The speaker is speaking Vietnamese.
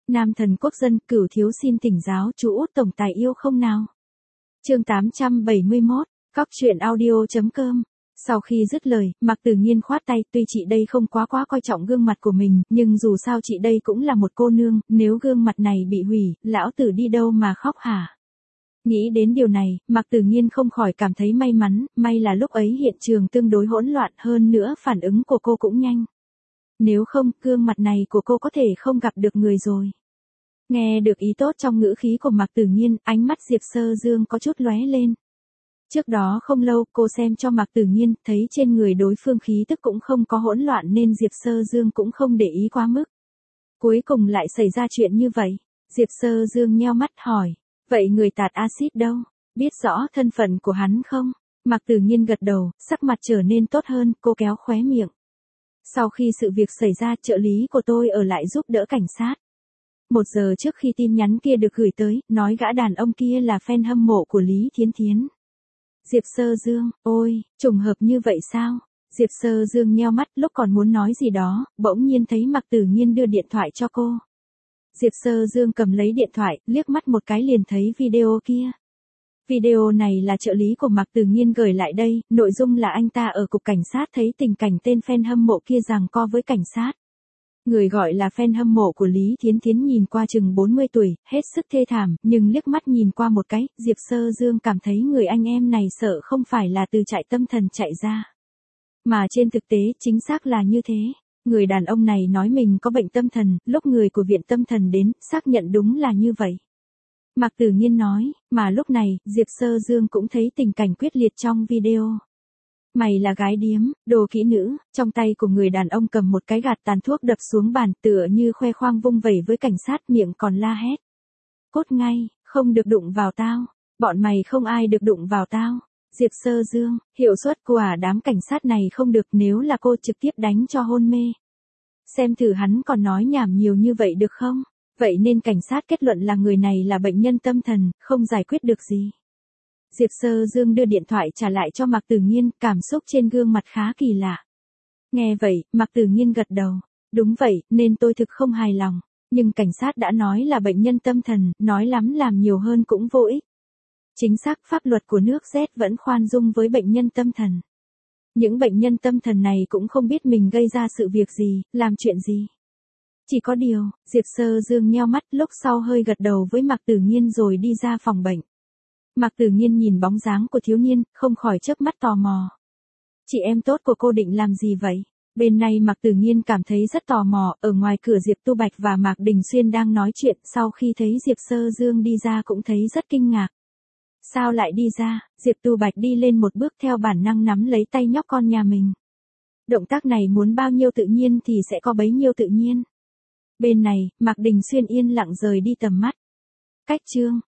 Nam thần quốc dân, Cửu thiếu xin thỉnh giáo chú Út tổng tài yêu không nào. Chương 871, Cóc truyện audio.com. Sau khi dứt lời, Mạc Tử Nghiên khoát tay, tuy chị đây không quá coi trọng gương mặt của mình, nhưng dù sao chị đây cũng là một cô nương, nếu gương mặt này bị hủy, lão tử đi đâu mà khóc hả? Nghĩ đến điều này, Mạc Tử Nghiên không khỏi cảm thấy may mắn, may là lúc ấy hiện trường tương đối hỗn loạn, hơn nữa phản ứng của cô cũng nhanh. Nếu không, gương mặt này của cô có thể không gặp được người rồi. Nghe được ý tốt trong ngữ khí của Mạc Tử Nghiên, ánh mắt Diệp Sơ Dương có chút lóe lên. Trước đó không lâu, cô xem cho Mạc Tử Nghiên, thấy trên người đối phương khí tức cũng không có hỗn loạn nên Diệp Sơ Dương cũng không để ý quá mức. Cuối cùng lại xảy ra chuyện như vậy. Diệp Sơ Dương nheo mắt hỏi, vậy người tạt axit đâu? Biết rõ thân phận của hắn không? Mạc Tử Nghiên gật đầu, sắc mặt trở nên tốt hơn, cô kéo khóe miệng. Sau khi sự việc xảy ra, trợ lý của tôi ở lại giúp đỡ cảnh sát. 1 giờ trước khi tin nhắn kia được gửi tới, nói gã đàn ông kia là fan hâm mộ của Lý Thiến Thiến. Diệp Sơ Dương, ôi, trùng hợp như vậy sao? Diệp Sơ Dương nheo mắt, lúc còn muốn nói gì đó, bỗng nhiên thấy Mạc Tử Nghiên đưa điện thoại cho cô. Diệp Sơ Dương cầm lấy điện thoại, liếc mắt một cái liền thấy video kia. Video này là trợ lý của Mạc Tử Nghiên gửi lại đây, nội dung là anh ta ở cục cảnh sát thấy tình cảnh tên fan hâm mộ kia giằng co với cảnh sát. Người gọi là fan hâm mộ của Lý Thiến Thiến nhìn qua chừng 40 tuổi, hết sức thê thảm, nhưng liếc mắt nhìn qua một cái, Diệp Sơ Dương cảm thấy người anh em này sợ không phải là từ trại tâm thần chạy ra. Mà trên thực tế, chính xác là như thế. Người đàn ông này nói mình có bệnh tâm thần, lúc người của viện tâm thần đến, xác nhận đúng là như vậy. Mạc Tử Nghiên nói, mà lúc này, Diệp Sơ Dương cũng thấy tình cảnh quyết liệt trong video. Mày là gái điếm, đồ kỹ nữ, trong tay của người đàn ông cầm một cái gạt tàn thuốc đập xuống bàn tựa như khoe khoang vung vẩy với cảnh sát, miệng còn la hét. Cốt ngay, không được đụng vào tao, bọn mày không ai được đụng vào tao. Diệp Sơ Dương, hiệu suất của đám cảnh sát này không được, nếu là cô trực tiếp đánh cho hôn mê. Xem thử hắn còn nói nhảm nhiều như vậy được không? Vậy nên cảnh sát kết luận là người này là bệnh nhân tâm thần, không giải quyết được gì. Diệp Sơ Dương đưa điện thoại trả lại cho Mạc Tử Nghiên, cảm xúc trên gương mặt khá kỳ lạ. Nghe vậy, Mạc Tử Nghiên gật đầu. Đúng vậy, nên tôi thực không hài lòng. Nhưng cảnh sát đã nói là bệnh nhân tâm thần, nói lắm làm nhiều hơn cũng vô ích. Chính xác, pháp luật của nước Z vẫn khoan dung với bệnh nhân tâm thần. Những bệnh nhân tâm thần này cũng không biết mình gây ra sự việc gì, làm chuyện gì. Chỉ có điều, Diệp Sơ Dương nheo mắt, lúc sau hơi gật đầu với Mạc Tử Nghiên rồi đi ra phòng bệnh. Mạc Tử Nghiên nhìn bóng dáng của thiếu niên, không khỏi chớp mắt tò mò. Chị em tốt của cô định làm gì vậy? Bên này Mạc Tử Nghiên cảm thấy rất tò mò, ở ngoài cửa Diệp Tu Bạch và Mạc Đình Xuyên đang nói chuyện, sau khi thấy Diệp Sơ Dương đi ra cũng thấy rất kinh ngạc. Sao lại đi ra? Diệp Tu Bạch đi lên một bước theo bản năng nắm lấy tay nhóc con nhà mình. Động tác này muốn bao nhiêu tự nhiên thì sẽ có bấy nhiêu tự nhiên. Bên này, Mạc Đình Xuyên yên lặng rời đi tầm mắt. Cách chương